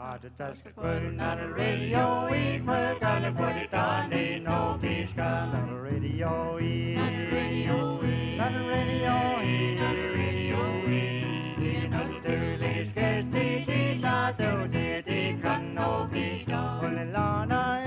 Just putting on the radio, we gotta put it on, ain't no peace on the radio, on the radio, on the radio, on the radio, you know the earliest guest, they thought they can no be done. Well, Lana,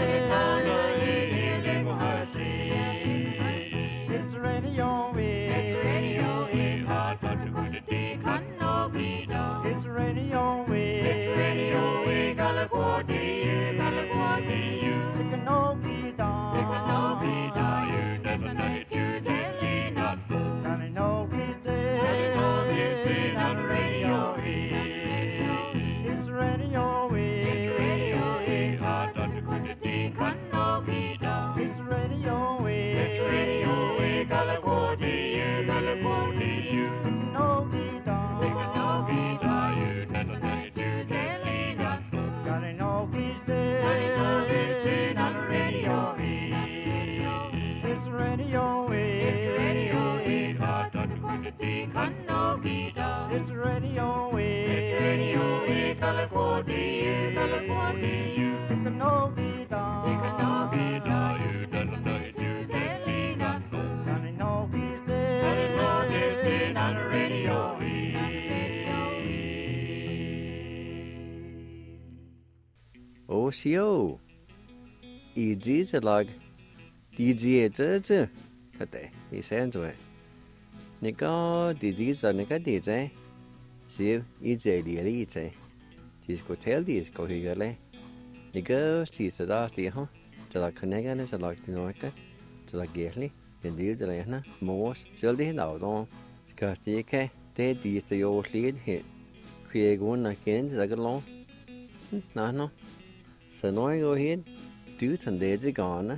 it's the radio, it's the radio, thought they can no be done. It's the radio, it's the radio, we gotta go to you, they can no be done. They can no be done, you never know it, you telling us go. Gonna know he's dead, on the radio, it's the radio, it's the radio, thought they can no be done. It's the radio, it's the radio, we gotta go to you, they can no be done. They can no be done, you never know it, you telling us go. Gotta know he's dead, on the radio, it's the radio, it's the radio, thought they can no be done. It's the radio, it's the radio, we gotta go to you, they can no be done. They can no be done, you never know it, you telling us go. Gotta know he's dead, on the radio. Oh, Sio. Easy to log. DJ to Kate, he sends away. Nico, disease or Nika DJ. See, easy, easy. This could tell this go here. Nico, she's the last year, huh? To la Conegan is a like the Norca, to la Gately, and deal the Lena, Morse, Sheldy and out on. Because the K, they did the old lead hit. Create one again, like a long. No. So now I go ahead, do some days gone.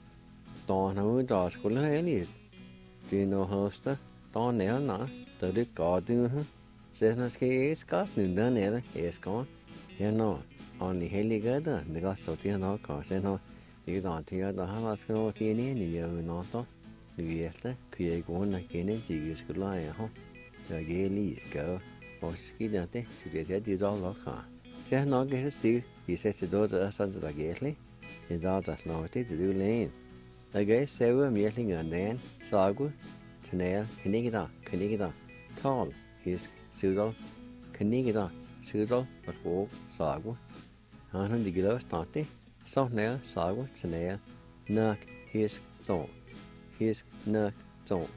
Don't know what school is. Do you know hosta? Don't know now. The Dick God do her. Says no ski cost noon done ever. It's gone. You know, only Haley got done. The gospel to no cost. You know, you don't hear the house go to any you know. Do you create one again and you school lie, huh? The gaily go. Or ski don't they? So they did all look on. Says no get to see. He says to those of us under the gately. It's all just naughty to do lane. The guy several meeting and then Sagu, Chanel, Canigida, Tall, his pseudo, Canigida, pseudo, but walk, Sagu, and the glow starty, soft nail, Sagu, Chanel, Nuck, his zone, Nuck, zone.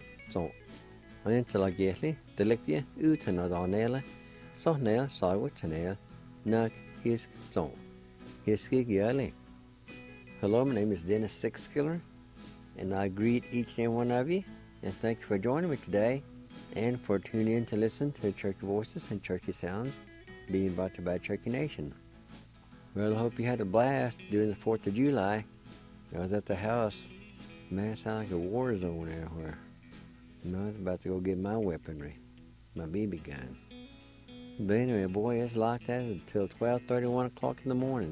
And until I gately, the lecture, Utan or nail, soft nail, Sagu, Chanel, Nuck, his zone, his gig early. Hello, my name is Dennis Sixkiller, and I greet each and one of you, and thank you for joining me today, and for tuning in to listen to Cherokee Voices and Cherokee Sounds being brought to you by Cherokee Nation. Well, I hope you had a blast during the 4th of July. I was at the house. Man, it sounded like a war zone everywhere. I was about to go get my weaponry, my BB gun. But anyway, boy, it's like that until 12:30, 1 o'clock in the morning.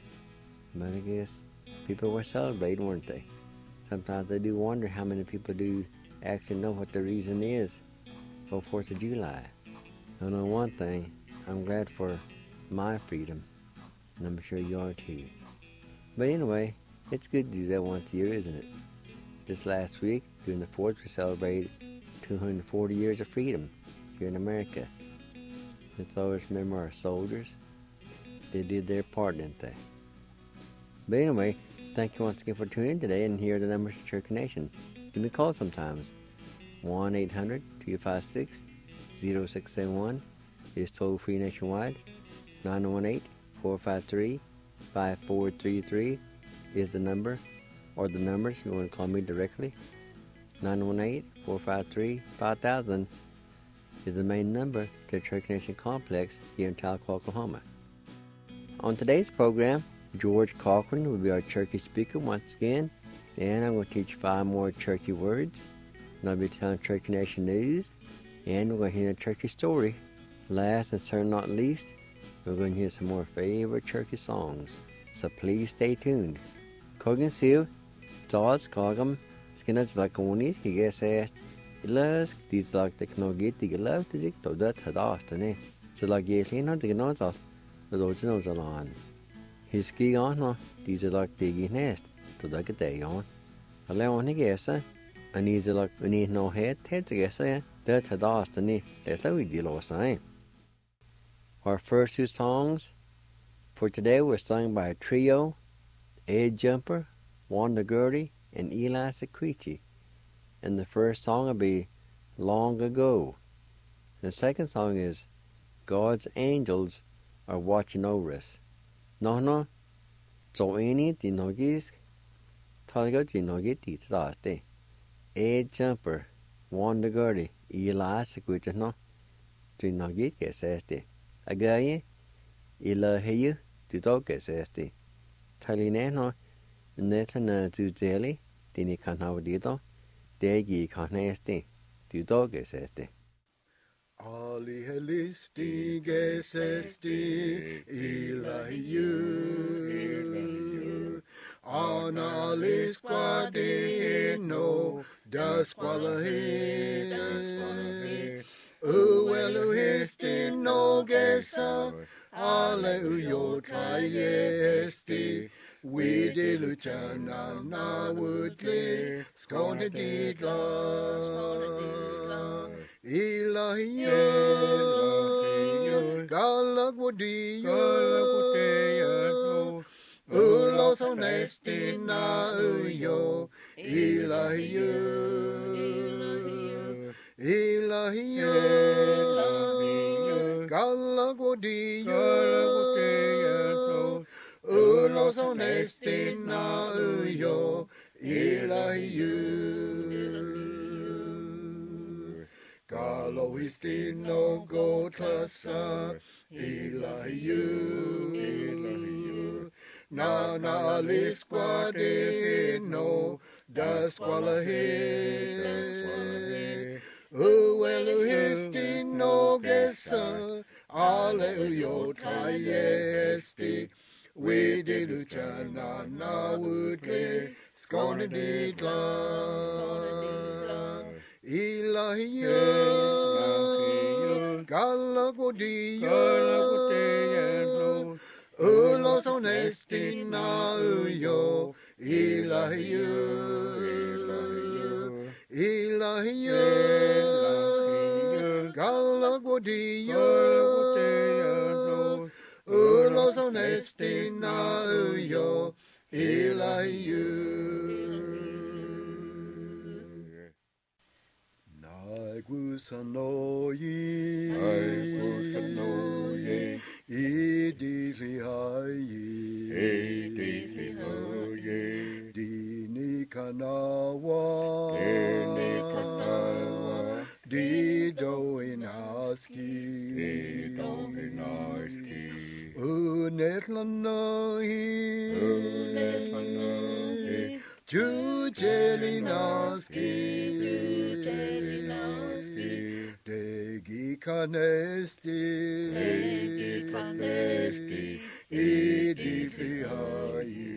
But I guess people were celebrating, weren't they? Sometimes I do wonder how many people do actually know what the reason is for 4th of July. I know one thing, I'm glad for my freedom, and I'm sure you are too. But anyway, it's good to do that once a year, isn't it? Just last week, during the 4th, we celebrated 240 years of freedom here in America. Let's always remember our soldiers. They did their part, didn't they? But anyway, thank you once again for tuning in today, and here are the numbers of Cherokee Nation. Give me a call sometimes. 1-800-256-0671 is toll-free nationwide. 918-453-5433 is the number, or the numbers if you want to call me directly. 918-453-5000 is the main number to the Cherokee Nation Complex here in Tahlequah, Oklahoma. On today's program, George Cochran will be our Cherokee speaker once again, and I'm going to teach 5 more Cherokee words, and I'll be telling Cherokee Nation news, and we're going to hear a Cherokee story. Last and certainly not least, we're going to hear some more favorite Cherokee songs, so please stay tuned. Kogan Seal, Thoughts, Kogam, Skinners like Onis, he gets asked, Illusk, these like the Knogit, the Gelov, the Zik, to that had asked, and so like Yaslin, the Gnozov. Rogen of the lawn. His ski on, no, these are like digging nest, to like a day on. Allow on a guesser, and these are like we need no head to guesser, that's a dastiny, that's how we deal with time. Our first two songs for today were sung by a trio, Ed Jumper, Wanda Gertie, and Eli Sequici. And the first song will be Long Ago. The second song is God's Angels Are Watching Over Us. No, so any dinogis, Talgo dinogi titaste. Ed Jumper, Wanda Gertie, Eli Sequici, no, dinogi keseste. Agaye, Ila heyu, tuto keseste. Talineno, netana tu zeli, dini kanavdito, degi kaneste, tuto keseste. Ali helisti gesesti ilahiu Anali squadino da squalahi Ueluhisti no gesa Aleuyo triesti Widi luchana na woodley Skone didla Ilahiyo Galagwadiyo Ulos honestina uyo Ilahiyo Galagwadiyo Ulos honestina uyo Ilahiyo Galohistino gotlasa Ilahiyu Nana lisquadino da squalahe Ueluhistino gesa Aleuyo triesti Widiluchana na woodley Skone didla Ilahiyo Galagwadiyo Ulos honestina uyo Ilahiyo Galagwadiyo Ulos honestina uyo Ilahiyo Aigusanoye, Idilihaye, Dini Kanawa, Dido Inaski, Unetlanahi, Jujelinaski, Degi kanesti, idilihaye,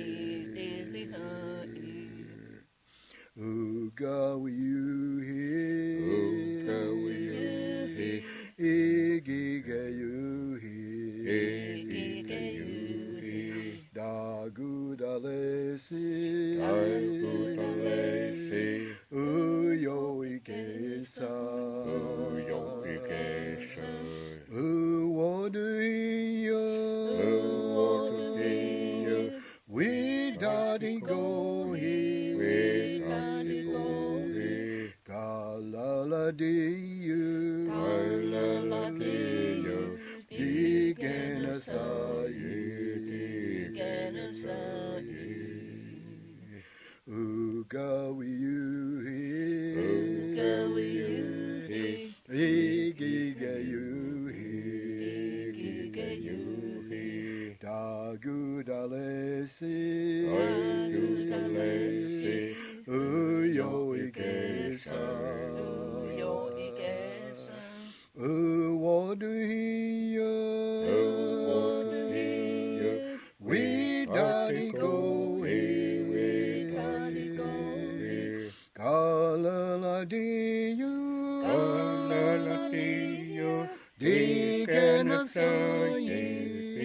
ugawiyuhi, igigayuhi, dagudalesi, uyo ikesa, uwoduhiyo, widadigohi, galaladiyu, digenasaye, ugawiyuhi, igigayuhi, dagudalesi, uyo ikesa, uwoduhiyo, widadigohi, galaladiyu, dikenasaye,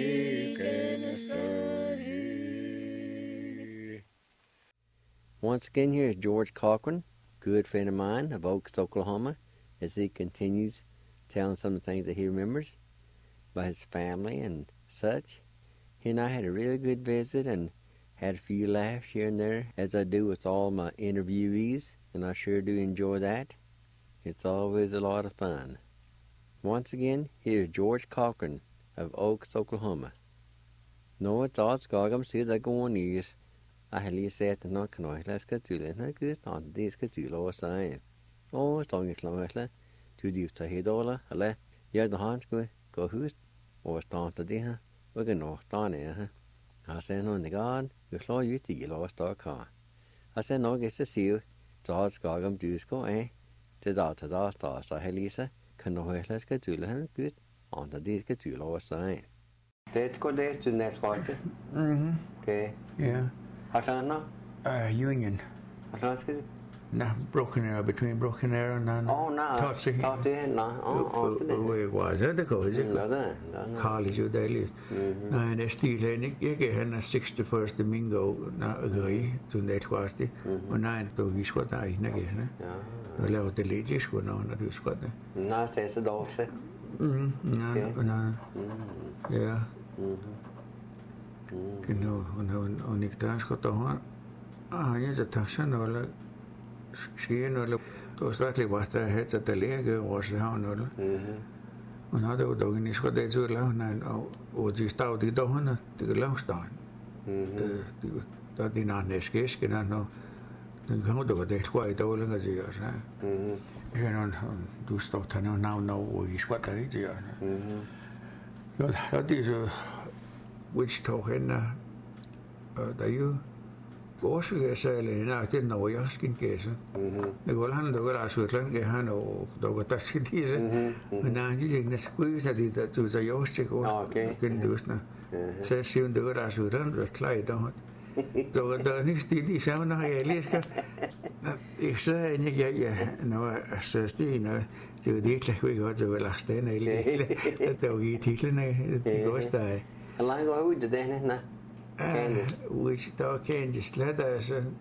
say. Once again, here's George Cochran, good friend of mine of Oaks, Oklahoma, as he continues telling some of the things that he remembers about his family and such. He and I had a really good visit and had a few laughs here and there, as I do with all my interviewees, and I sure do enjoy that. It's always a lot of fun. Once again, here's George Cochran of Oaks, Oklahoma. No, it's all skagam see the going is. I had least said to not canoe, let's get to it. Not good on this get to lower sign. Oh, it's long as long as to do to head all a yeah, the hands go who's or start to dear. We're going to start it. I said, no, the God, you saw you to get lost our car. I said, no, get to see you. It's all skagam do go, eh? To the stars. I had Lisa, canoe, let's get to it. Good on the this get to lower sign. That's good days to next party. Okay. Yeah. How can I know? Union. How can I Nah, Broken Arrow, between Broken Arrow and Oh, no. Totsy. Totsy, no. Oh, Where was it? The college. College, you daily. Now, and still, jeg han 61st Domingo, na agree, to that party. Og nej, du gik der er en igen. Og lavede det lidt, jeg skulle når du skulle det. Nej, det er så dårligt. Ja. Genau, und ich dachte, da han jeg så taxen eller skien eller då startede var der havde der læge også han eller. Og når det var dagen i skulle det så lave og de stod de der han det lavstånd. Der de nærmest skæske når den kom der var det skulle i dårlig at sige så. Kan du stod der navn og i skulle der ikke så. Ja, det så Wichita henne der jo også sagde nej det når jeg skal gæse. Det går han der går så langt han og der går der skal disse. Men nej det er skulle så det du så jo skal gå. Den dusna. Så siger du der så der klart der. Der næste de samme når jeg lige skal. Jeg sagde ja når så stiger det er det ikke godt så vel afstand eller det var i titlerne det går stadig. How long ago we did that, which der Kansas lader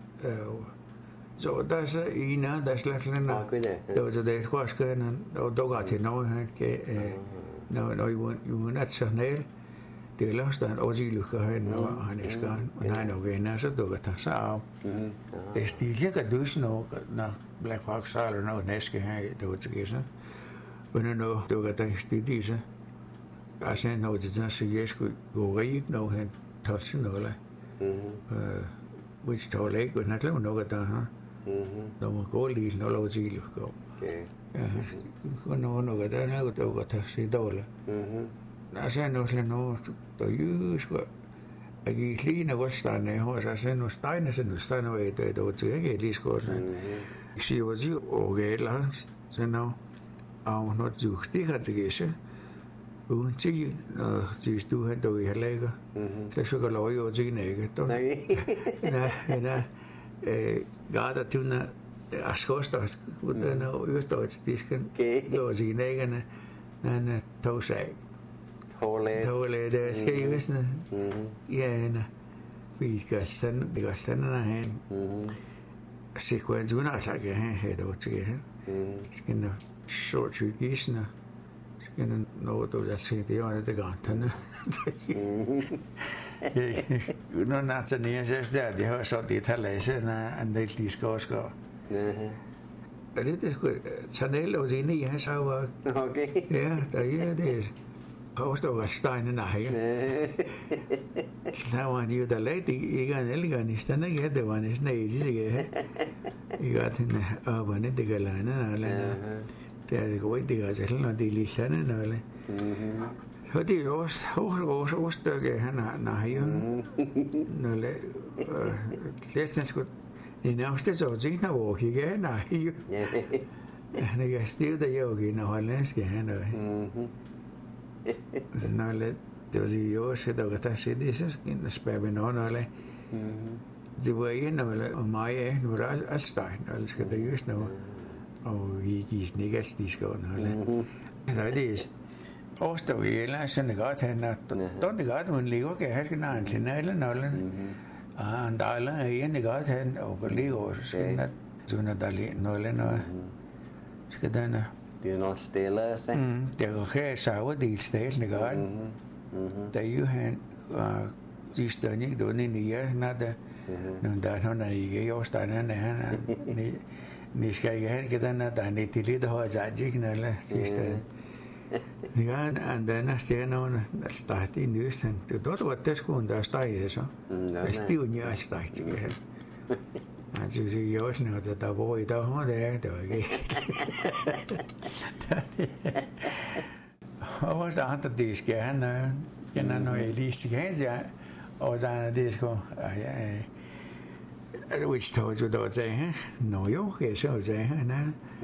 så der så en der slægtlerne der var det forskerne og dog til noget han kan når jo national det er løst han også i lukker han og han er skan og han er venner så dog der så af det stiger kan du sådan når Black Fox eller noget næste her det var til så men når dog der stiger så altså når det så siger jeg skulle gå rig når han touchen noget which tog ikke men han lavede noget der når man går lige når lov til at gå ja noget der har dog der sig dårligt altså når der jo skulle jeg gik lige når stande og så nu stande og det var til ikke lige skulle så jeg siger hvad siger okay så når og når du stikker til gæse uden til du han dog i halvlægger så skal jeg lov jo til ikke nej gata tuna askosta den østøjsdisken går til næggerne den tog sig tåle det skal jo sådan ja vi skal sådan han sekvens uden at sige han det var til skal der short chugisen skal nå du der siger det var det garanterne når Nathaniel siger det har så det har læst en del diskosker er det skulle Chanel og inde i hans var okay ja der er det påstår Steinen nej der var jo der lagde ikke en elganisten ikke det var næsten ikke jeg got hende og det det galane eller det er det godt det er selv når det lige sådan eller så det er også stykke han har jo når læsten skulle det nærmeste så tænker hvor kigge nej jo det er stil der jo ikke når han skal han når det var jo så der var så det så en spæbe når det var en og mig nu var alt stein og skal der jo noget og vi gives negativt skåne eller det er Osto ila sen gat hen don gat un ligo ke her kana antinale nolen andala ien gat hen og ligo sen zuna dali nolen no skedana Det er nok stille, så. Det går her sauer de stille gat da you han Sistani doni niya nada nunda na ige ostana na ni skal her kedana da ni tilid ho jaji knala sistan nigan andana stena stati nysten det dort var det skulle der stege så stiv nya stege her altså så jo sådan at der var i dag har det var ikke og var der andre det skal han når jeg lige skal ja og så er det sgu which told you don't say no jo jeg så sagde han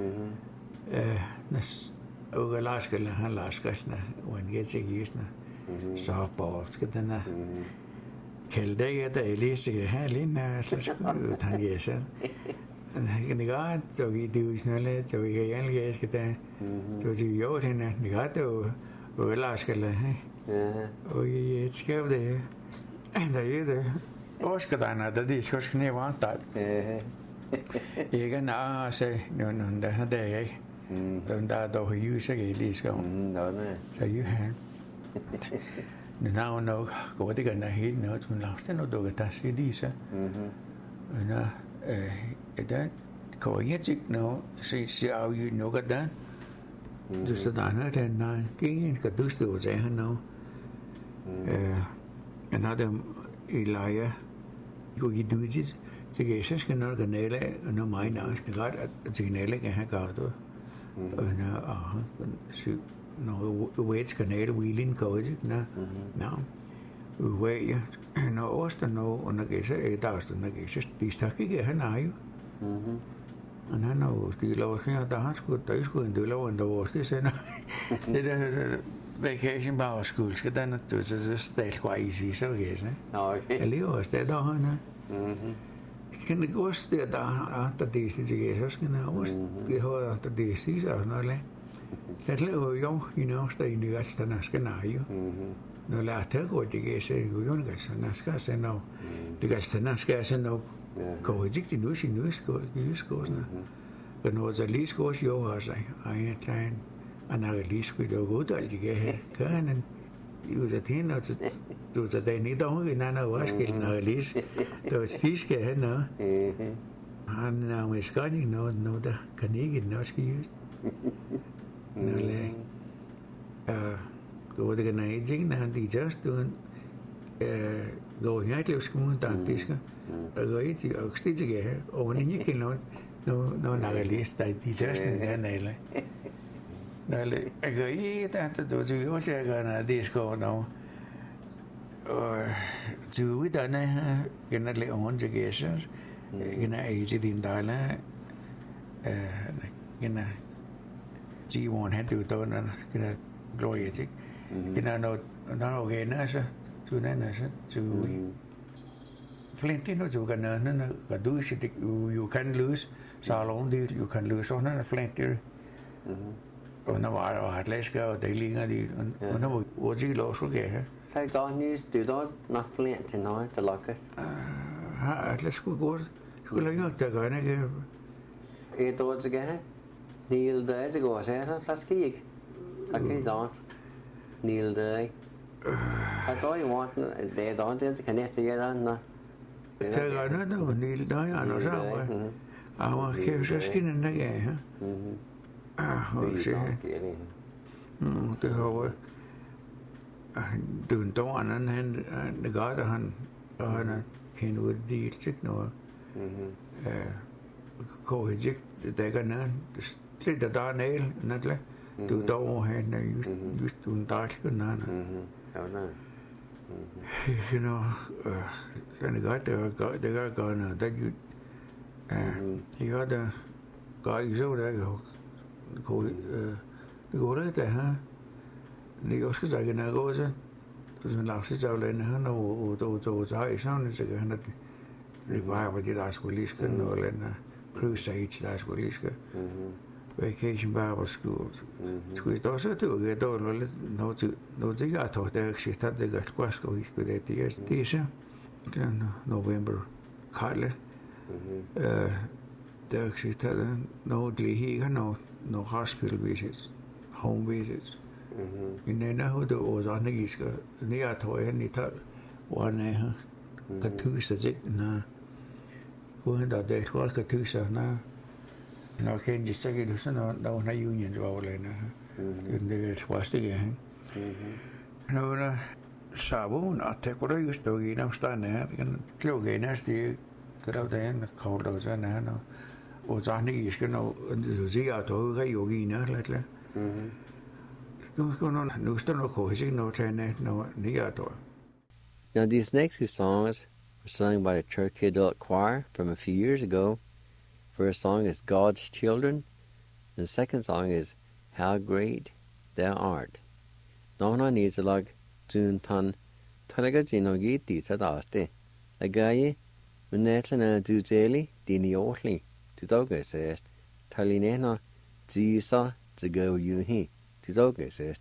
og laskele han laskesna og en get sig isna så på skal den kælde det elise her lige så han jeg så han kan godt så vi det snelle så vi kan jeg skal der så jo den det godt og laskele og jeg skrev det da det oskadana da det skal skne vanta ikke na se nogen der der ikke den der dog jo så lige skal så jo han nu nok går det kan helt noget hun lagste noget du kan se det så nå den går ikke noget se af jo noget der du så der er den ingen kan du stå så han nu another Elijah jo i dudigt det så skal nok kanale når mig når skal godt at kanale kan have godt og når syv når wait kanale wheeling code nå way når osten når det så der er sådan det så de stak ikke han er jo og han har stillet over her der har sgu der skulle en del over der var det sender det der vacation bare skole skal den du så stalskvejs så okay så okay lever også der han kan det gå sted der det så skal jeg også det har det så noget det lever jo i næste i det der skal jo når la det går det så jo det skal så nå det skal så nå går ikke nu skal sådan når så lige skal jo også ej tegn analis vi det godt at det kan jo så det når du så det ikke dog en anden vaskil analis det sidste han han er måske ikke noget der kan ikke noget ske når går det kan ikke når de just du går jeg ikke skal man taktisk og ikke og sted til her og ikke noget når analis der de just den eller Nale, jeg det du jo til at det skal nå. Og du ved den kan lade on til gæster. Kan jeg til din dala. Kan de want han du dog kan glorie til. Kan når okay så du den så du Flintino du kan når du skal you can lose så long det you can lose sådan Flintino. Og når var at læse og det ligger de og når var det lov så kan jeg så nu det der nok flere til noget til lokke at lad skulle gå skulle jeg nok der gøre ikke et år til gæld Neil der det går så fast ikke okay så Neil der jeg tror jeg want det der det kan jeg sige der nå så gør noget Neil der er noget så og kan så skinne der ja det har du dog han det gør det han kan ud det ikke noget går ikke det kan det der er næl nætle du dog han just du der skal nej you know det gør noget det jeg gør det gør ikke så der det går det her det også skal sige når går så så lagse så længe han og så har sådan så han det var hvad det der skulle lige skal noget eller cruise der skulle lige skal vacation Bible schools. Squeeze also to get all no ziga to the shit that they got Quasco is good at the year. November Carle. The shit no he no hospital visits, home visits. In the now the was on the east near to any tell one Katusa na when that they call Katusa na. No, can't just say it was no unions all in the was again. No, Sabun, I take what I used to get. I'm standing there and close again as the crowd and cold those and I know was on the east, you know, the Zia to Yogina lately. What's going on? No, still no coaching, no training, no Niato. Now, these next two songs were sung by the Church Adult Choir from a few years ago. First song is God's Children, and the second song is How Great Thou Art. Nona needs a log, Jun Tan, Taragajino Giti Sadaste, a guy, Menetana Dujeli, Dini Ortli, Tudoga says, Talinena, Jisa, to go you he, Tudoga says.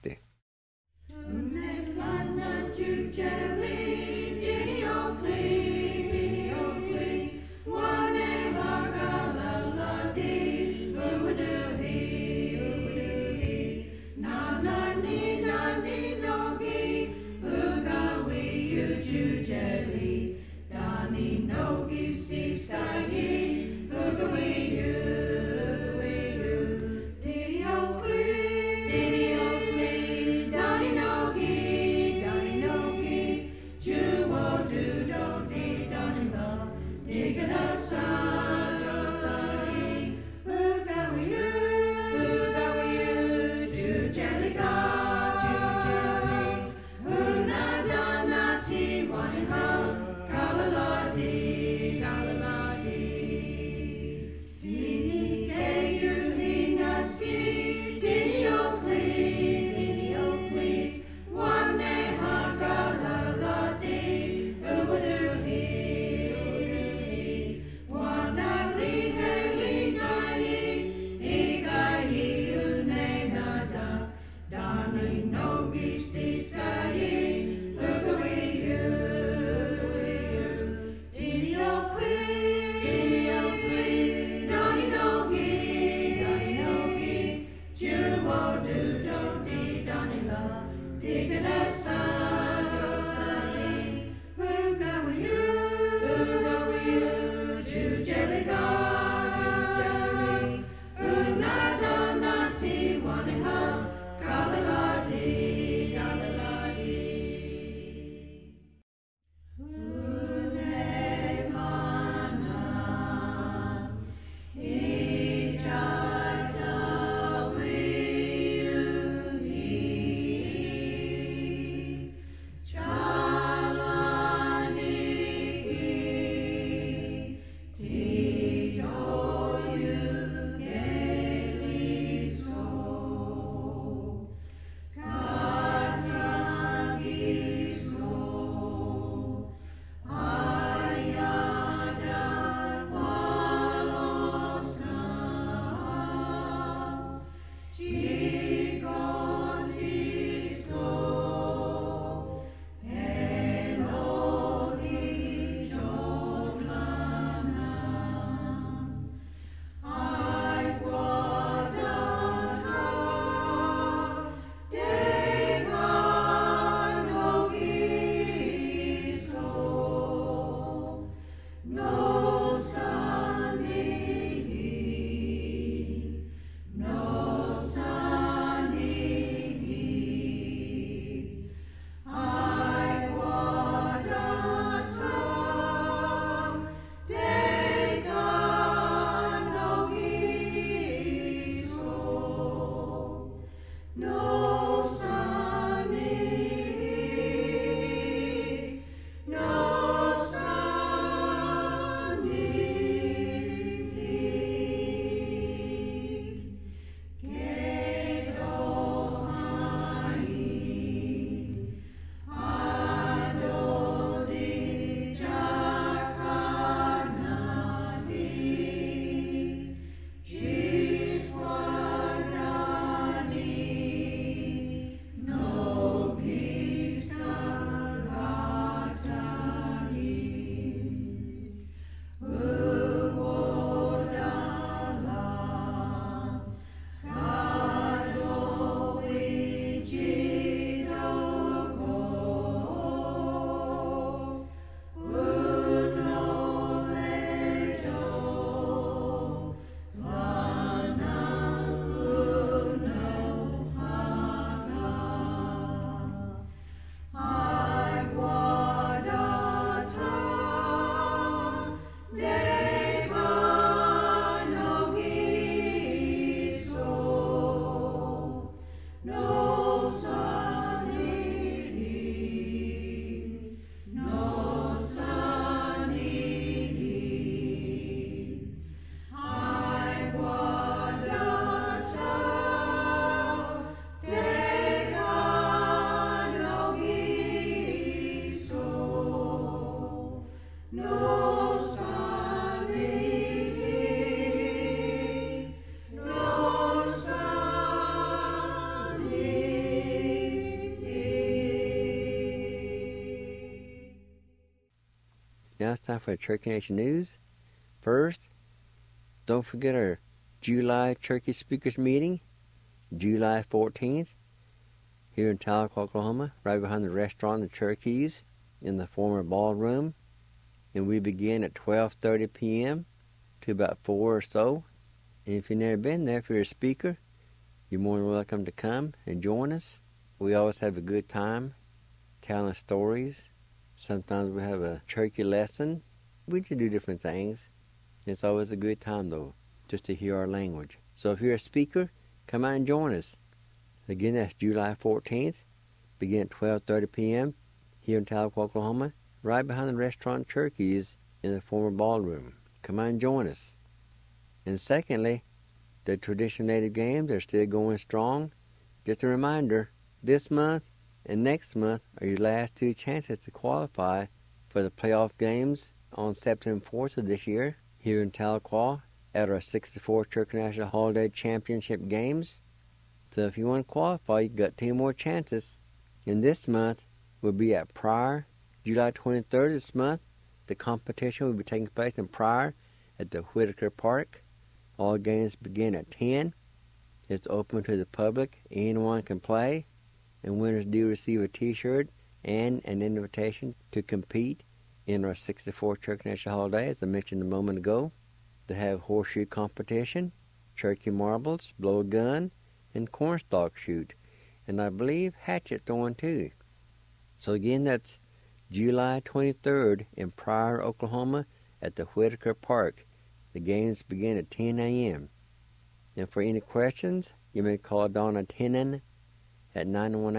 Now it's time for the Cherokee Nation News. First, don't forget our July Cherokee Speakers Meeting, July 14th, here in Tahlequah, Oklahoma, right behind the restaurant, the Cherokees, in the former ballroom. And we begin at 12:30 p.m. to about 4 or so. And if you've never been there, if you're a speaker, you're more than welcome to come and join us. We always have a good time telling stories. Sometimes we have a Cherokee lesson. We just do different things. It's always a good time, though, just to hear our language. So if you're a speaker, come out and join us. Again, that's July 14th, begin at 12:30 p.m. here in Tahlequah, Oklahoma, right behind the restaurant Cherokees in the former ballroom. Come out and join us. And secondly, the traditional Native Games are still going strong. Just a reminder, this month and next month are your last 2 chances to qualify for the playoff games on September 4th of this year here in Tahlequah at our 64th Cherokee National Holiday Championship Games. So if you want to qualify, you've got 2 more chances. And this month will be at Pryor, July 23rd this month. The competition will be taking place in Pryor at the Whitaker Park. All games begin at 10. It's open to the public. Anyone can play. And winners do receive a t-shirt and an invitation to compete in our 64th Cherokee National Holiday, as I mentioned a moment ago. They have horseshoe competition, Cherokee marbles, blow a gun, and cornstalk shoot. And I believe hatchet throwing too. So again, that's July 23rd in Pryor, Oklahoma at the Whitaker Park. The games begin at 10 a.m. And for any questions, you may call Donna Tenen at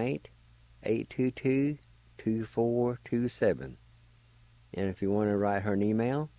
918-822-2427. And if you want to write her an email,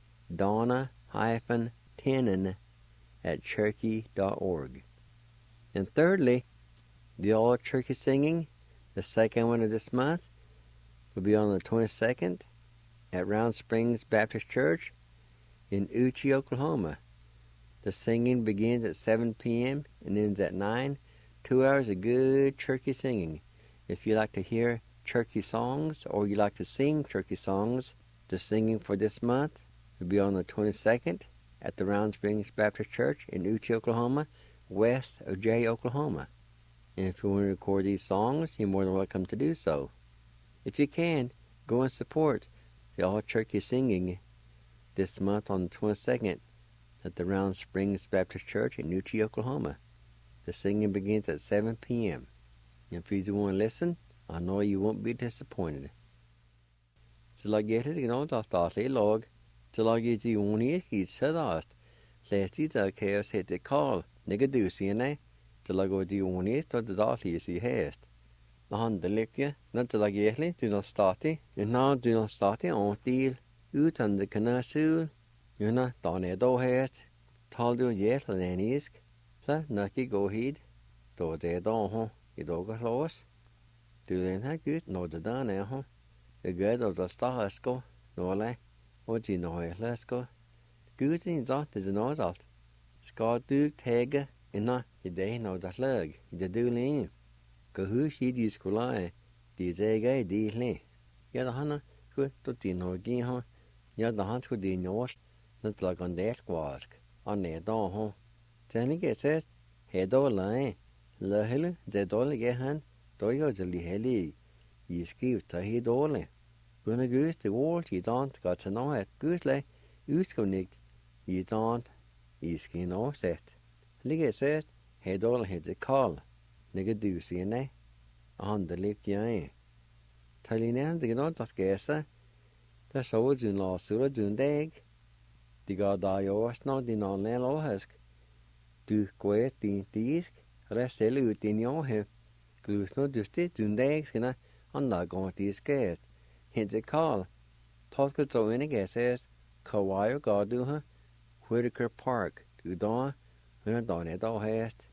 donna-tenen@cherokee.org. And thirdly, the All Cherokee Singing, the second one of this month, will be on the 22nd at Round Springs Baptist Church in Uchi, Oklahoma. The singing begins at 7 p.m. and ends at 9. 2 hours of good Cherokee singing. If you like to hear Cherokee songs or you like to sing Cherokee songs, the singing for this month will be on the 22nd at the Round Springs Baptist Church in Uchi, Oklahoma, west of Jay, Oklahoma. And if you want to record these songs, you're more than welcome to do so. If you can, go and support the All Cherokee Singing this month on the 22nd at the Round Springs Baptist Church in Uchi, Oklahoma. The singing begins at 7 p.m. If you want to listen, I know you won't be disappointed. Så lag jeg litt grann da statlig lag, så lag jeg de unik I sødast. Leste da kaos heter Karl, Negadusiene, så lag jeg de unik da det daglige si hest. Da handler lykke, når det lag jeg litt, du nå stadig, du nå stadig en del, uten det kan sul, da ned da hest, tal du jævla lenisk, så når jeg går hit, da det da hun, I dag lås. Du den her gutt, når det da ned hun, det gør da der stadig sko, når jeg, og de når jeg sko. Gutten da, det noget alt. Skal du tage, I dag når der lag, I det du længe. Kan huske de skulle lege, de tager I det længe. Ja, da han skulle, du de når de her, ja, da han skulle de når, når der lag en del skvarsk, og ned da hun. Sen ikke sæt, her da lege, lad hele, det dårlige han, da jeg også lige heldig, I skriver til helt dårligt. Kunne gøs det volt I dant, godt til nå et gøsle, udskrivnigt, I dant, I skin oversæt. Lige sæt, her dårlig hedder Karl, ikke du siger nej, og han der lidt jeg. Talinen det gnar der skæse, der så du nå sur du dag. De går der jo også når de når ned lovhask. Du går din disk, restelle ud din jorhe. Glus når du sted du dag skal han der går de skæst. Hedder Karl, tolker så ikke sæs, kawaii går du her, Whitaker Park, du da, hun der ned der hest.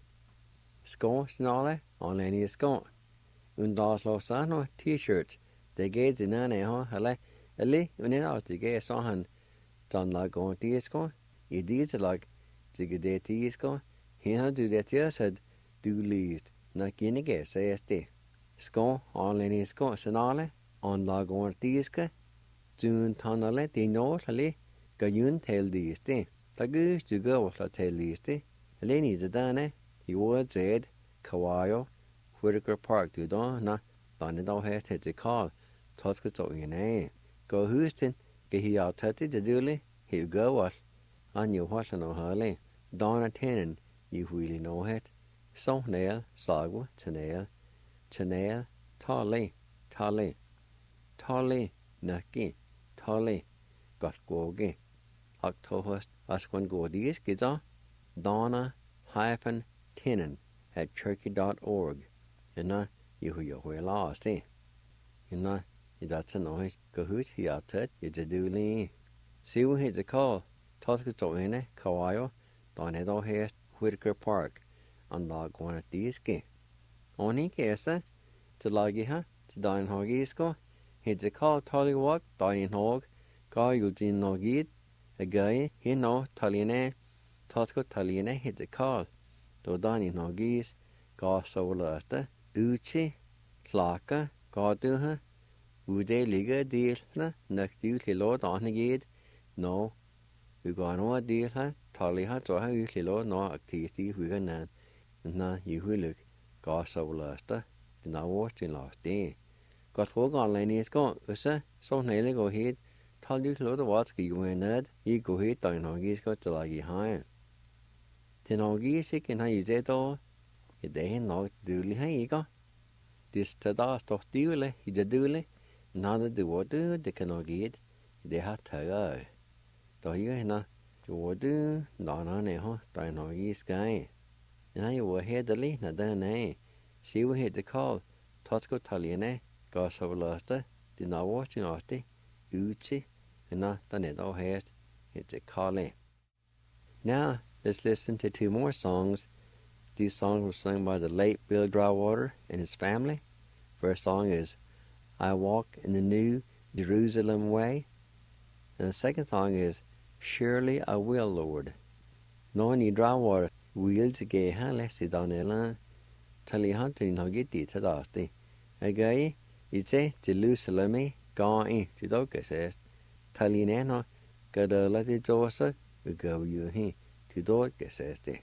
Skål snarere, online I skål. Und da slår sig nogle t-shirts, det gav sin anden her, eller det gav så han, den lager de skål, I disse lag, det det de skål, her du det til at du lyst, når kende gav sig det. Skål, online I skål snarere, on lager de skål, June Tonale, the North, Gayun tell these day. The goose to go with the tell these day. Lenny the Dane, he was said, Kawayo, Whitaker Park to Donna, Donnie has had the call, Tosco in a. Go Houston, get he out 30 the duly, he'll go what. On your horse and Harley, Donna Tenon, you really know it. So nail, Sagwa, Chanel, Tolly, Naki, Tolly, got gogi. October, as one go these kids on Donna-Tenon at turkey.org. You know, you will lost, eh? You know, that's a noise. Go who's he out it, it's a dooley. See what he's a call. Tosco in it, Kawayo, Donnedo has Whitaker Park, and log one at these gay. Only case, to loggy her, to dine hoggiesco, he's a call Tollywalk, dining hog, go Eugene Nogid, a guy, he know, Talline, Tosco Talline, he's a call. Do dining hoggies, go so luster, Uchi, Clarka, go do her, would they liga deal, next usually Lord on again, no. We go no deal, Tolly hat or usually Lord no activity we can none. Na, you will look, go so luster, the now watching last day. Got work online is gone, sir, so nearly go ahead, told you to load the water you were nerd, you go ahead, don't know, he's got to like higher. Then all geese can I use that all, it ain't not duly high go. This to the stuff duly, he's a duly, none of the water they cannot get, they have to go. Do you know, the water, no, don't know, he's guy. Now you were here the lead, not done, eh? See we hit the call, Tosco Taliene, go so luster, did not watch in Osti, Uchi, and not done it all has, it's a calling. Now, let's listen to two more songs. These songs were sung by the late Bill Drywater and his family. First song is I Walk in the New Jerusalem Way. And the second song is Surely I Will, Lord. No ni Drywater wheels a gay halessi down the line. Tell you hunting no get it at Asti. A gay, it's a Jerusalem, gone in to Doka says. Tell you no, got a letter Joseph, we go you here. To Doka says they.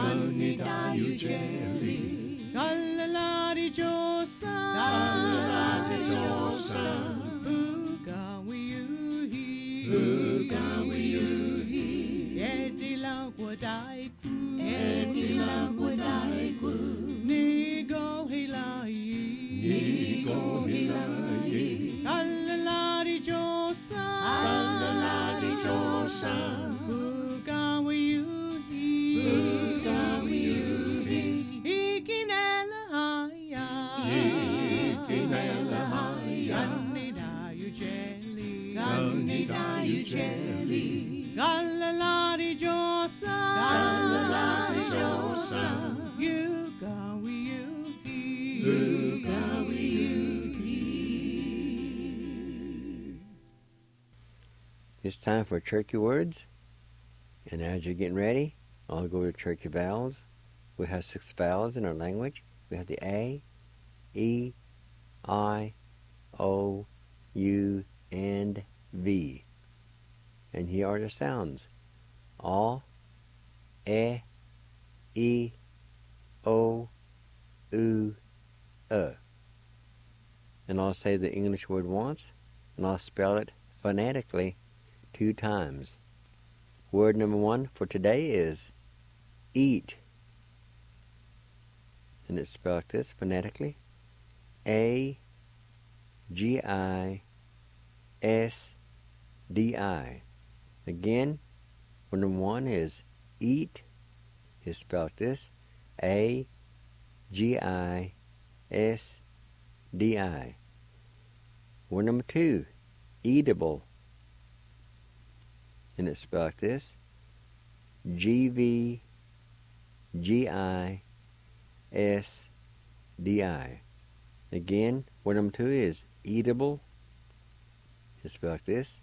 Gani dayu jelly. Galalari josa. Galalari josa. Galalari josa, galalari josa, you go you It's time for Turkey words. And as you're getting ready, I'll go to Turkey vowels. We have 6 vowels in our language. We have the A, E, I, O, U, and V. And here are the sounds. A, E, O, U, And I'll say the English word once, and I'll spell it phonetically 2 times. Word number 1 for today is eat. And it's spelled like this phonetically. A-G-I-S-D-I. Again, word number 1 is eat. It's spelled like this. A-G-I-S-D-I. Word number 2, eatable. And it's spelled like this. G-V-G-I-S-D-I. Again, word number 2 is eatable. It's spelled like this.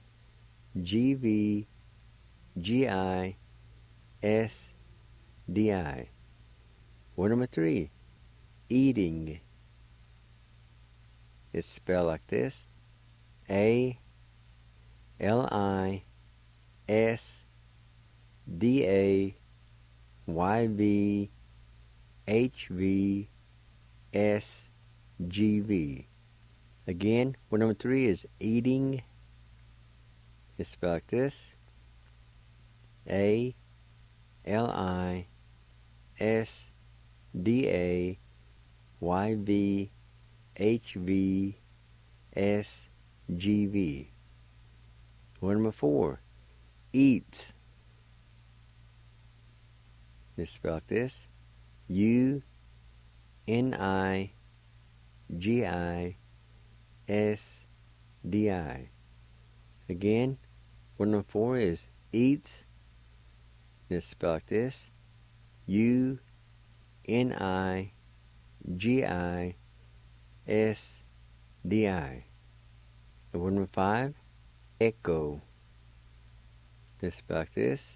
G-V-G-I-S-D-I. Word number 3, eating. It's spelled like this. A-L-I-S-D-A-Y-V-H-V-S-G-V. Again, word number 3 is eating. It's spelled like this. A-L-I-S-D-A-Y-V-H-V-S-G-V. Word number 4, eat. It's spelled like this. U-N-I-G-I-S-D-I. Again, word number 4 is eat. It's spelled like this. U-N-I-G-I-S-D-I. And word number 5, echo. It's spelled like this.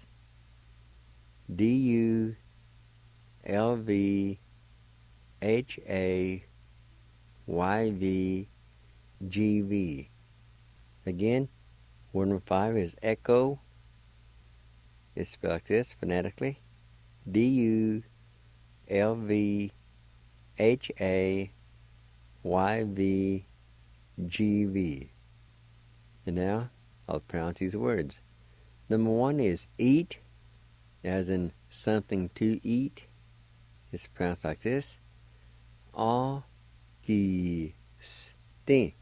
D-U-L-V-H-A-Y-V-G-V. Again, word number 5 is echo. It's spelled like this phonetically. D-U-L-V-H-A-Y-V-G-V. And now, I'll pronounce these words. Number 1 is eat, as in something to eat. It's pronounced like this. A-G-S-T.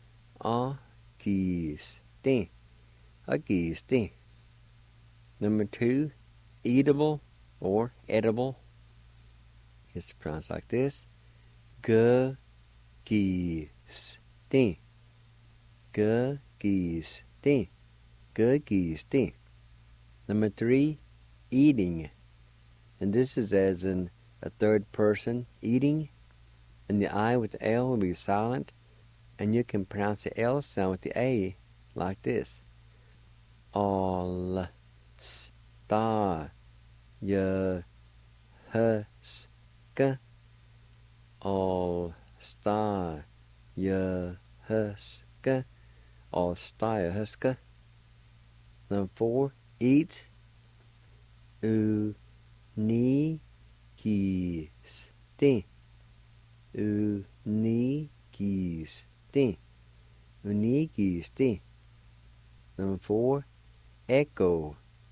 A-G-S-T. A-G-S-T. Number 2, eatable or edible. It's pronounced like this. G-G-S-T. G-G-S-T. G-G-S-T. Number 3, eating. And this is as in a third person eating. And the I with the L will be silent. And you can pronounce the L sound with the A like this. All star ya huska. All star ya huska. All star ya huska. Number 4, eat. U ni Unigiste. Unigiste. Unigiste. Number 4, echo.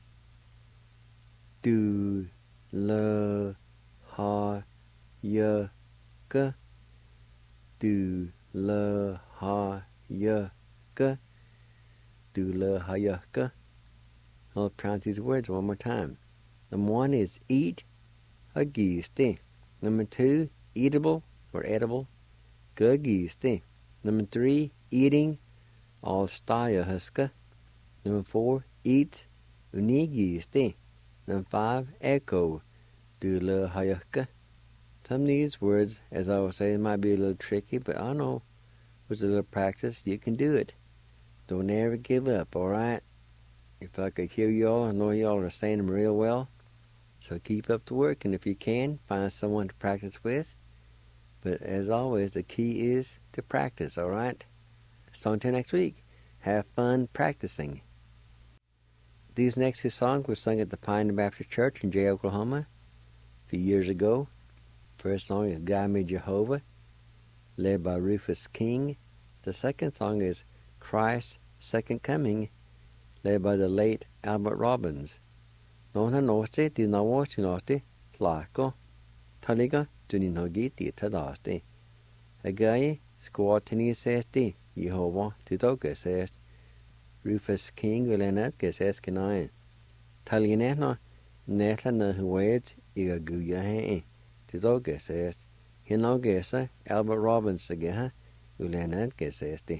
Du, la, ha, ya, ka. Du, la, ha, ya, ka. Du, la, ha, ya, ka. I'll pronounce these words one more time. Number 1 is eat, agiste. Number 2, eatable or edible, gagiste. Number 3, eating, alstayahuska. Number 4, eat, unigiste. Number 5, echo, dulahayaka. Some of these words, as I was saying, might be a little tricky, but I know with a little practice you can do it. Don't ever give up, alright? If I could hear y'all, I know y'all are saying them real well. So keep up the work, and if you can, find someone to practice with. But as always, the key is to practice, alright? So until next week, have fun practicing. These next 2 songs were sung at the Pioneer Baptist Church in Jay, Oklahoma a few years ago. First song is God Me Jehovah, led by Rufus King. The second song is Christ's Second Coming, led by the late Albert Robbins. Nona noste di nawosti noste flako, taliga tuninogi di tadaste. Agaye squatini sesti, Jehovah titoke sest. Rufus King vilenet geses kenai. Talinehna netla na huwed igaguya he. Titoke sest. Hino gesa Albert Robbins segeha vilenet gesesti.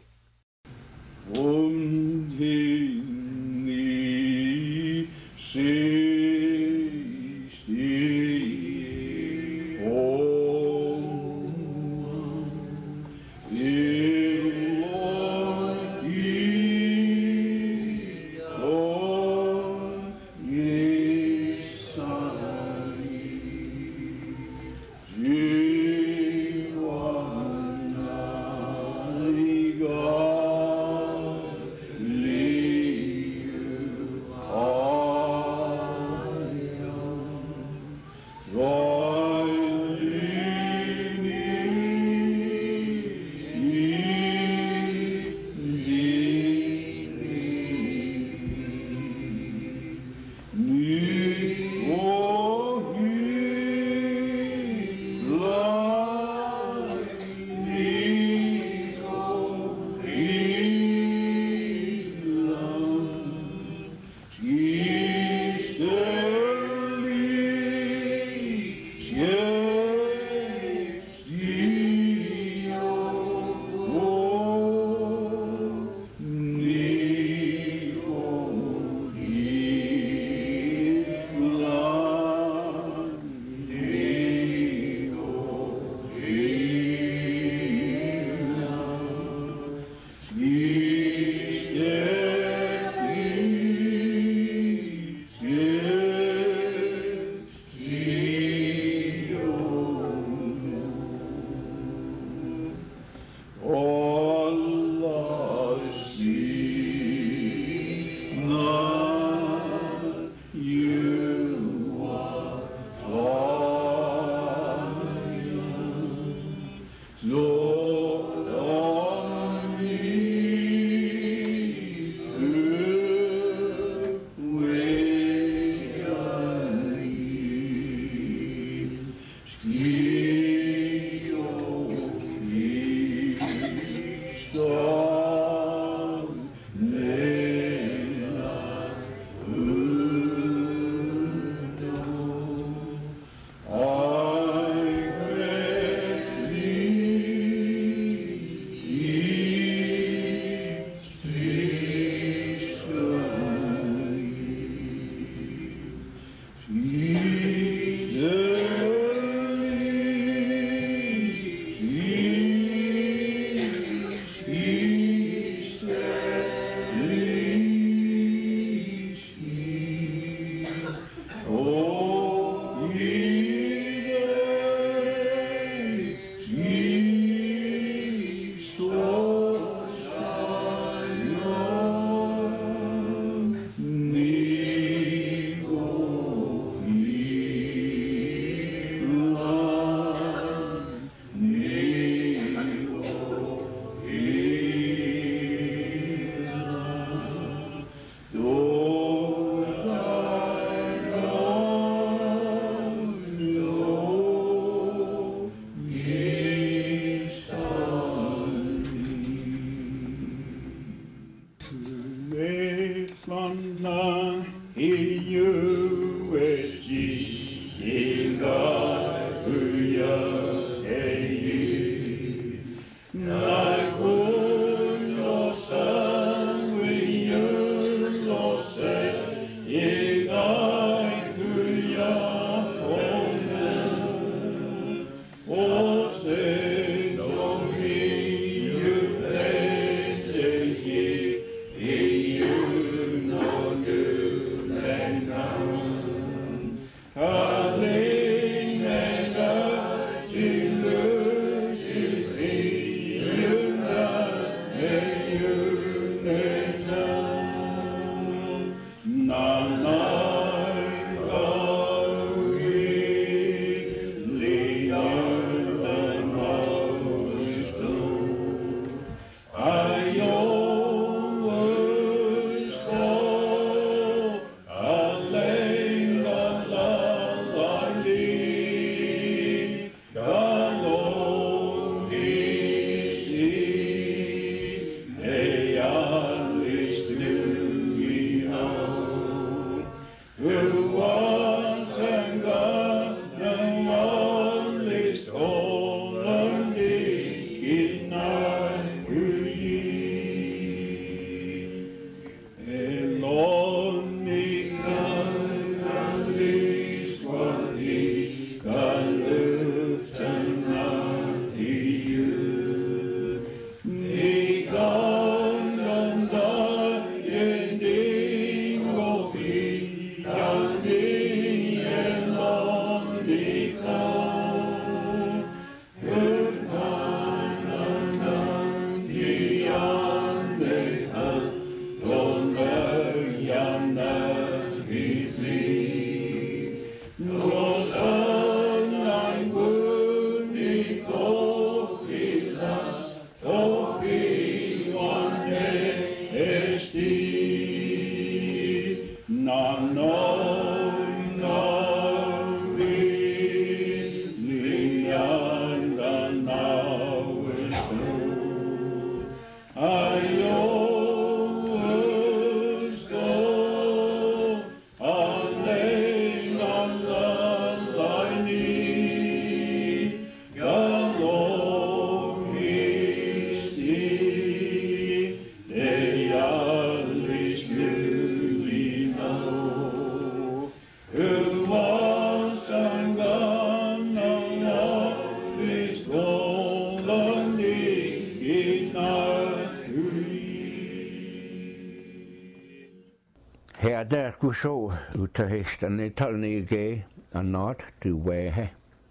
så utahistani talnige annat du wehe.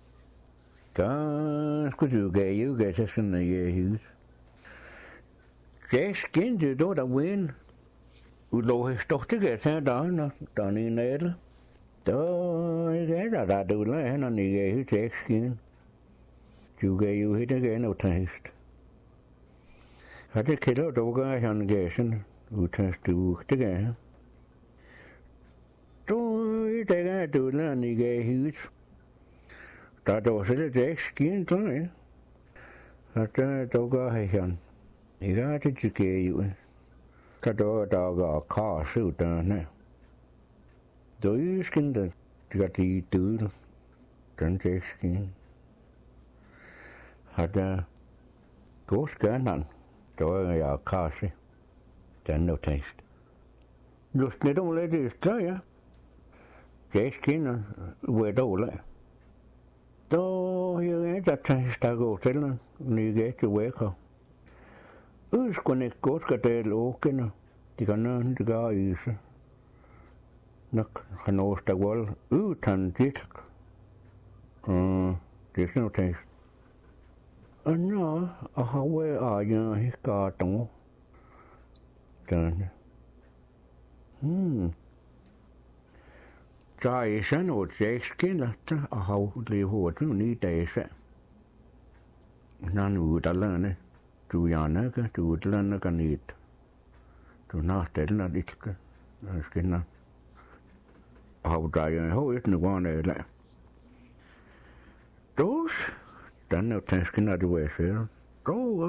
Ganske du gav jo gav sådan en hus. Jeg skinte då der win. Ulo stolte gav her der i næle. Der gav der du la han og nige hus jeg skin. Du gav jo hit igen utahist. Hatte killer dog han gav sådan utahist du det gav. Då det gav du la nige hus. Der var selv ikke skin klar, at der går han. Jeg har det ikke jo. Der går kars ud der. Der er skin der de døde. Den er skin. Har der går skærnen. Der er jeg kars. Den er tæst. Just lidt om lidt der ja. Jeg skin hvor der då jeg der tager gå til nige til vækker. Uskone godt skal det åkene. Det kan det gør ise. Nok han også der vold uden disk. Det er sådan noget. Og nå, og har jeg ikke godt nu. Den. Så er sådan noget, jeg skinner og har lige hurtigt nu 9 dage så. Når nu der lande, du janne, du lande kan niet. Du nachtellen lidt skinner. Og har der jo højt nu går ned der. Dus, den er jo skinner du er så. Då.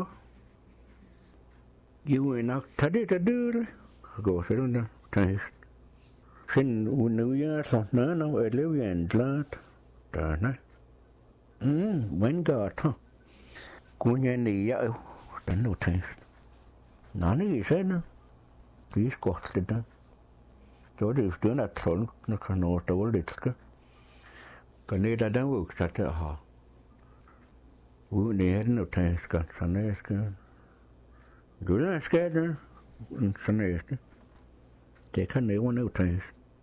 Jo nok tage det der døde. Gå selv der. Tænk. Find unuja så nå et liv en glat. Der nej. Men godt. Kunne jeg lige jo. Den nu tænkt. Nej, ikke sådan. Det er godt det der. Så det er støn at sådan, når kan nå dårligt skal. Kan det der den vokser til at have. Uden det er den nu tænkt skal. Sådan er skal. Du lader skal det. Sådan er det. Det kan det jo nu tænkt.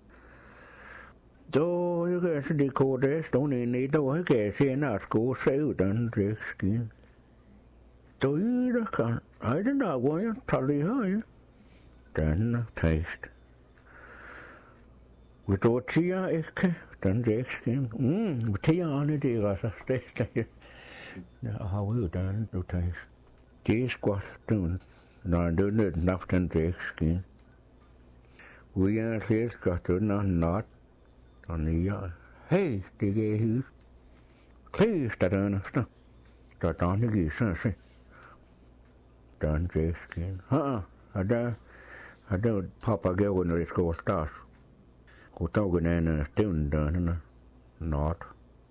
Då jeg kan se det kode stående inde i, då jeg kan se en arsko se udan det skin. Då der kan, det der hvor jeg tager det her, ja. Den er tæst. Vi då tiger ikke, den det skin. Vi tiger det er så stæst. Jeg har jo den du tæst. Det er skvat, når det er nødt nok den det skin. Vi er set godt under nat. Og nye, hey, det gav hus. Klæs der der næste. Der er ikke sådan se. Der er en skin. Har der papagøjen, når det skal være start. Og tog en stævn der, not.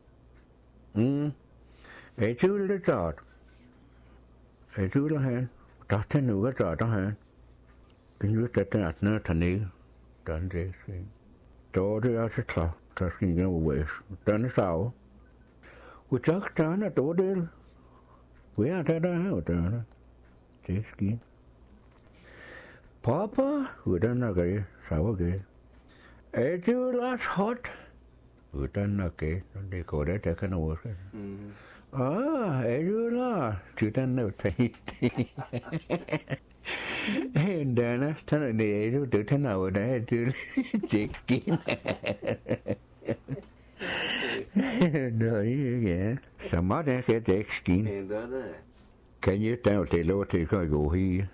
Jeg tvivl det taget. Jeg tvivl han. Der er noget der han. Den just at der er noget dernede. Der er en skin. Då det er så klart, der skal ikke noget væs. Den er sav. Og tak, der er dog del. Hvor er det der her, der er? Det er skidt. Papa, hvordan er det? Sav det. Er det jo lidt hot? Hvordan er det? Det går det, der kan overske. Er det jo lidt? Den er jo tænkt. Den er sådan, det er jo det, den er jo der, det er skin. Nå, ja. Så må den skal det ikke skin. Kan jeg da jo det lov til at gå her?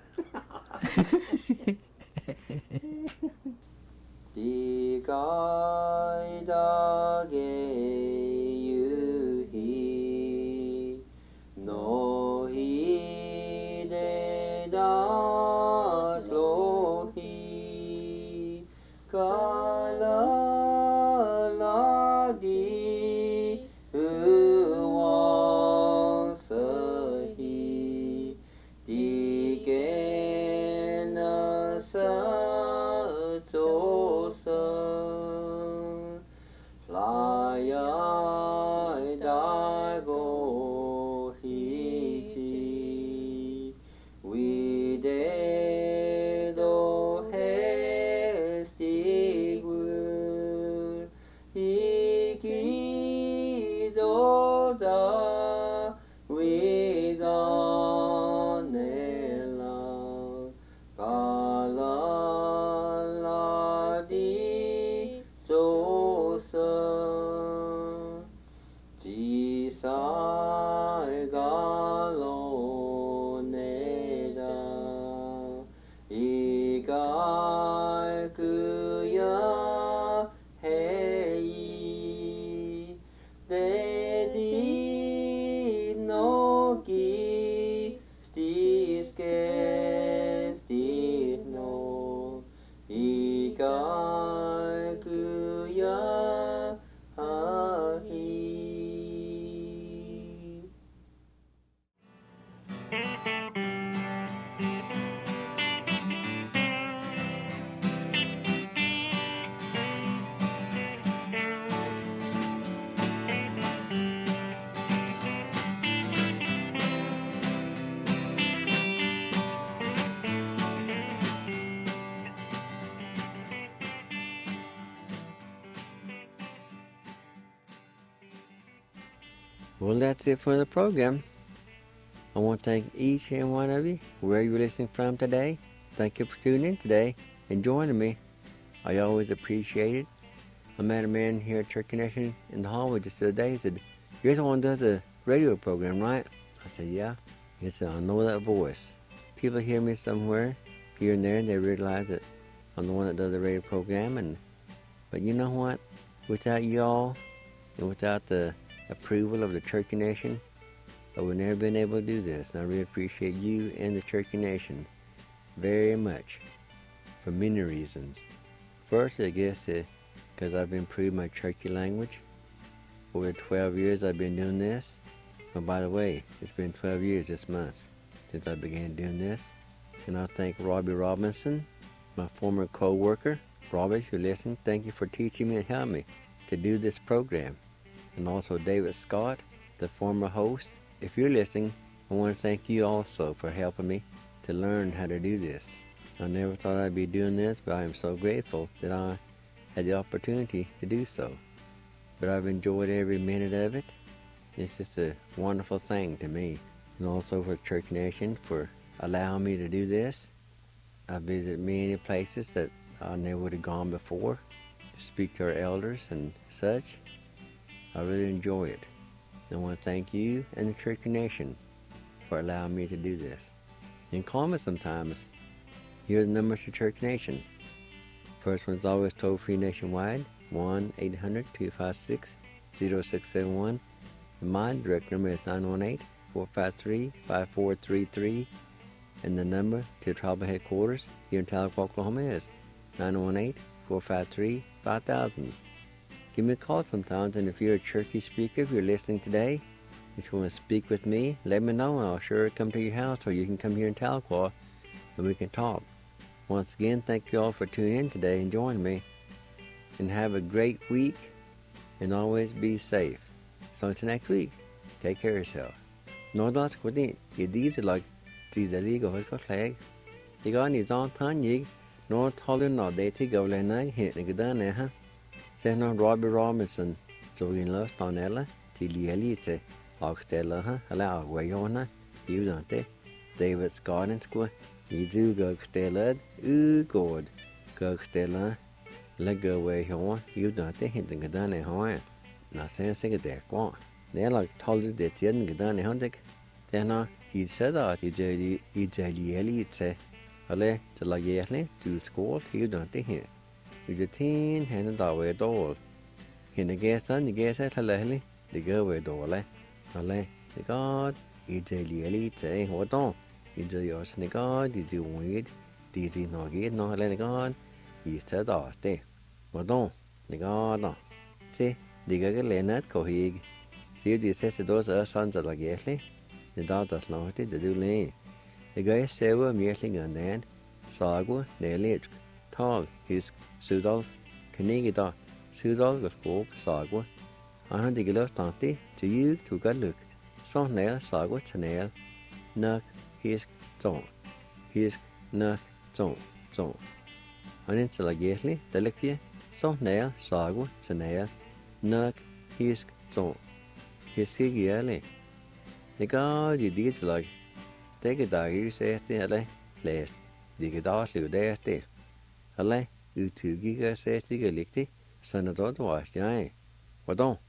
De gav dage juhi, nå hi det da slå hi, kala la di uanse hi, de gena sa so la ya Well, that's it for the program. I want to thank each and one of you, wherever you're listening from today. Thank you for tuning in today and joining me. I always appreciate it. I met a man here at Church Connection in the hallway just the other day. He said, "You're the one who does the radio program, right?" I said, "Yeah." He said, "I know that voice." People hear me somewhere, here and there, and they realize that I'm the one that does the radio program. But you know what? Without y'all and without the approval of the Church Nation, I would never been able to do this. And I really appreciate you and the Church Nation very much for many reasons. First, I guess because I've improved my Cherokee language. Over 12 years I've been doing this. Oh, by the way, it's been 12 years this month since I began doing this. And I thank Robbie Robinson, my former co-worker. Robbie, if you're listening, thank you for teaching me and helping me to do this program. And also David Scott, the former host. If you're listening, I want to thank you also for helping me to learn how to do this. I never thought I'd be doing this, but I am so grateful that I had the opportunity to do so. But I've enjoyed every minute of it. It's just a wonderful thing to me. And also for Church Nation for allowing me to do this. I visited many places that I never would have gone before to speak to our elders and such. I really enjoy it. I want to thank you and the Church Nation for allowing me to do this. And call me sometimes. Here are the numbers to Church Nation. First one's always toll-free nationwide, 1-800-256-0671. And my direct number is 918-453-5433. And the number to tribal headquarters here in Tahlequah, Oklahoma is 918-453-5000. Give me a call sometimes, and if you're a Cherokee speaker, if you're listening today, if you want to speak with me, let me know, and I'll sure come to your house, or you can come here in Tahlequah, and we can talk. Once again, thank you all for tuning in today and joining me, and have a great week, and always be safe. So until next week, take care of yourself. Nói đó của đi, thì đi sẽ là chỉ là đi gọi có thể. Thì có những dòng thang gì, nó thôi lên nó để thì gọi lại nói hiện cái đó này ha. Sẽ nó Robbie Robinson, rồi in lớp tao này là thì lý sẽ học tới là ha, là ở quay hôn ha, hiểu rằng thế. David Scott and Square, ý dư gờ tới là God, gờ tới là gờ quay hôn, hiểu rằng thế hiện cái đó này hoa. Nó sẽ cái đẹp quá. Nếu là thôi để tiền cái đó này hơn thế. Thế nó ý sẽ đó thì giờ lý sẽ là chỉ là gì hết từ school hiểu rằng thế hiện. Bây giờ thiên hiện nó về đồ. Hiện cái sân thay lại thì cái về đồ lại. Lại thì có ý giờ lý sẽ hoạt động. Ý giờ có này có thì chỉ nguyện thì chỉ nói cái nó lại có ý sẽ đó thế. Hoạt động này có đó. Thế thì cái lẽ nét của hi xíu thì sẽ đó ở sânจะlà gì hết. Thì đó là nó thì được lên. Thì cái xe của mình sẽ ngân đen. Sao của để liệt tall his sudal cái đó sudal cái cổ sao của anh thì cái lớp tán tí chỉ yêu thu cái lực sau này sao của channel nấc his nấc trông anh sẽ là gì đấy tại lực phía sau này sao của channel nấc his trông his cái gì đấy thì có gì đi là thế cái đại sẽ thế này là thì cái đó là để thế Hãy subscribe cho kênh Ghiền Mì Gõ để không bỏ lỡ những video hấp dẫn.